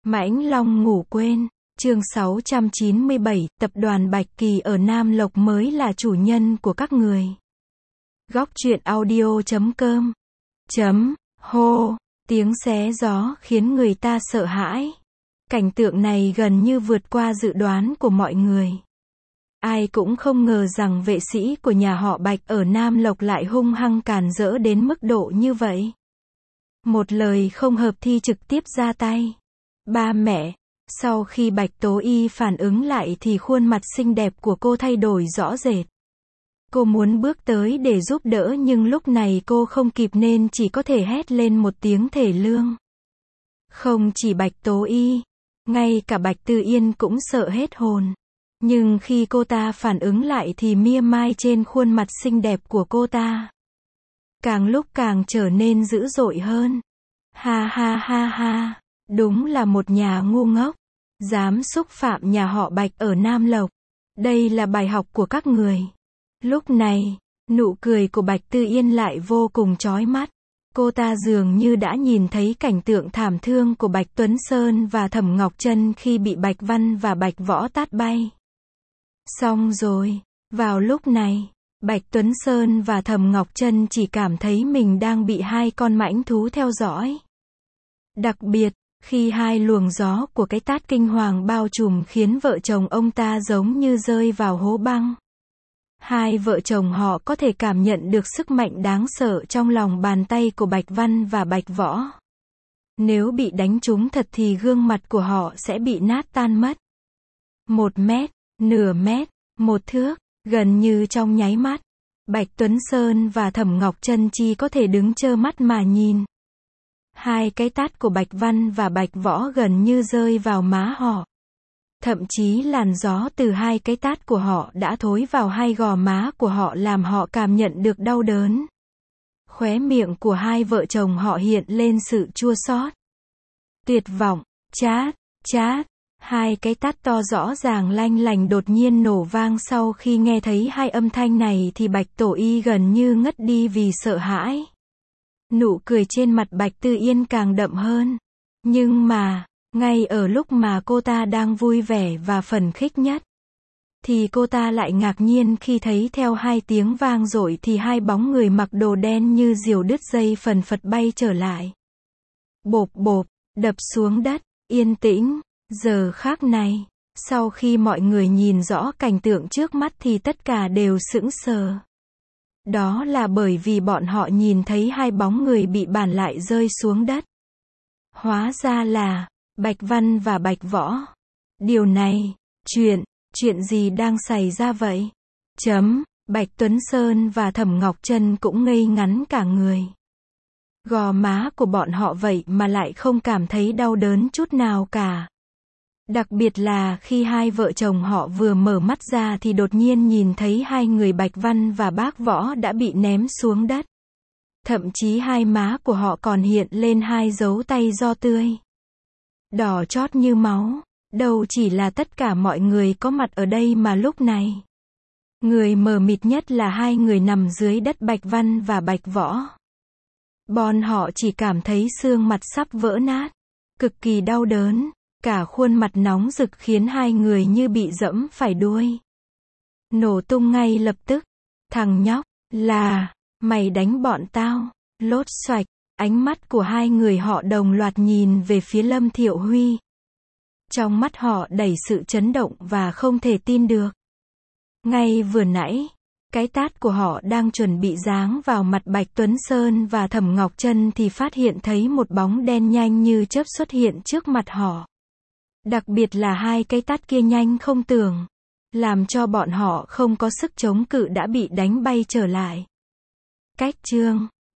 Mãnh Long ngủ quên. Chương 697, tập đoàn Bạch Kỳ ở Nam Lộc mới là chủ nhân của các người. Góc truyện audio.com Hô, tiếng xé gió khiến người ta sợ hãi. Cảnh tượng này gần như vượt qua dự đoán của mọi người. Ai cũng không ngờ rằng vệ sĩ của nhà họ Bạch ở Nam Lộc lại hung hăng càn rỡ đến mức độ như vậy. Một lời không hợp thì trực tiếp ra tay. Ba mẹ. Sau khi Bạch Tố Y phản ứng lại thì khuôn mặt xinh đẹp của cô thay đổi rõ rệt. Cô muốn bước tới để giúp đỡ nhưng lúc này cô không kịp nên chỉ có thể hét lên một tiếng thề lương. Không chỉ Bạch Tố Y, ngay cả Bạch Tư Yên cũng sợ hết hồn. Nhưng khi cô ta phản ứng lại thì mia mai trên khuôn mặt xinh đẹp của cô ta càng lúc càng trở nên dữ dội hơn. Ha ha ha ha, đúng là một nhà ngu ngốc, dám xúc phạm nhà họ Bạch ở Nam Lộc. Đây là bài học của các người. Lúc này, nụ cười của Bạch Tư Yên lại vô cùng chói mắt. Cô ta dường như đã nhìn thấy cảnh tượng thảm thương của Bạch Tuấn Sơn và Thẩm Ngọc Trân khi bị Bạch Văn và Bạch Võ tát bay. Xong rồi, vào lúc này, Bạch Tuấn Sơn và Thẩm Ngọc Trân chỉ cảm thấy mình đang bị hai con mãnh thú theo dõi. Đặc biệt, khi hai luồng gió của cái tát kinh hoàng bao trùm khiến vợ chồng ông ta giống như rơi vào hố băng. Hai vợ chồng họ có thể cảm nhận được sức mạnh đáng sợ trong lòng bàn tay của Bạch Văn và Bạch Võ. Nếu bị đánh trúng thật thì gương mặt của họ sẽ bị nát tan mất. 1 mét, nửa mét, 1 thước, gần như trong nháy mắt. Bạch Tuấn Sơn và Thẩm Ngọc Trân chỉ có thể đứng trơ mắt mà nhìn. Hai cái tát của Bạch Văn và Bạch Võ gần như rơi vào má họ. Thậm chí làn gió từ hai cái tát của họ đã thối vào hai gò má của họ làm họ cảm nhận được đau đớn. Khóe miệng của hai vợ chồng họ hiện lên sự chua xót, tuyệt vọng. Chát, chát. Hai cái tát to rõ ràng lanh lành đột nhiên nổ vang. Sau khi nghe thấy hai âm thanh này thì Bạch Tổ Y gần như ngất đi vì sợ hãi. Nụ cười trên mặt Bạch Tư Yên càng đậm hơn. Nhưng mà, ngay ở lúc mà cô ta đang vui vẻ và phấn khích nhất, thì cô ta lại ngạc nhiên khi thấy theo hai tiếng vang dội thì hai bóng người mặc đồ đen như diều đứt dây phần phật bay trở lại. Bộp bộp, đập xuống đất, yên tĩnh. Giờ khắc này, sau khi mọi người nhìn rõ cảnh tượng trước mắt thì tất cả đều sững sờ. Đó là bởi vì bọn họ nhìn thấy hai bóng người bị bản lại rơi xuống đất. Hóa ra là Bạch Văn và Bạch Võ. Điều này, chuyện gì đang xảy ra vậy? Bạch Tuấn Sơn và Thẩm Ngọc Trân cũng ngây ngắn cả người. Gò má của bọn họ vậy mà lại không cảm thấy đau đớn chút nào cả. Đặc biệt là khi hai vợ chồng họ vừa mở mắt ra thì đột nhiên nhìn thấy hai người Bạch Văn và Bác Võ đã bị ném xuống đất. Thậm chí hai má của họ còn hiện lên hai dấu tay ro tươi, đỏ chót như máu. Đâu chỉ là tất cả mọi người có mặt ở đây mà lúc này, người mờ mịt nhất là hai người nằm dưới đất Bạch Văn và Bạch Võ. Bọn họ chỉ cảm thấy xương mặt sắp vỡ nát, cực kỳ đau đớn. Cả khuôn mặt nóng rực khiến hai người như bị giẫm phải đuôi. Nổ tung ngay lập tức. Thằng nhóc, mày đánh bọn tao. Lốt xoạch, ánh mắt của hai người họ đồng loạt nhìn về phía Lâm Thiệu Huy. Trong mắt họ đầy sự chấn động và không thể tin được. Ngay vừa nãy, cái tát của họ đang chuẩn bị giáng vào mặt Bạch Tuấn Sơn và Thẩm Ngọc Trân thì phát hiện thấy một bóng đen nhanh như chớp xuất hiện trước mặt họ. Đặc biệt là hai cái tát kia nhanh không tưởng, làm cho bọn họ không có sức chống cự đã bị đánh bay trở lại. Cách chương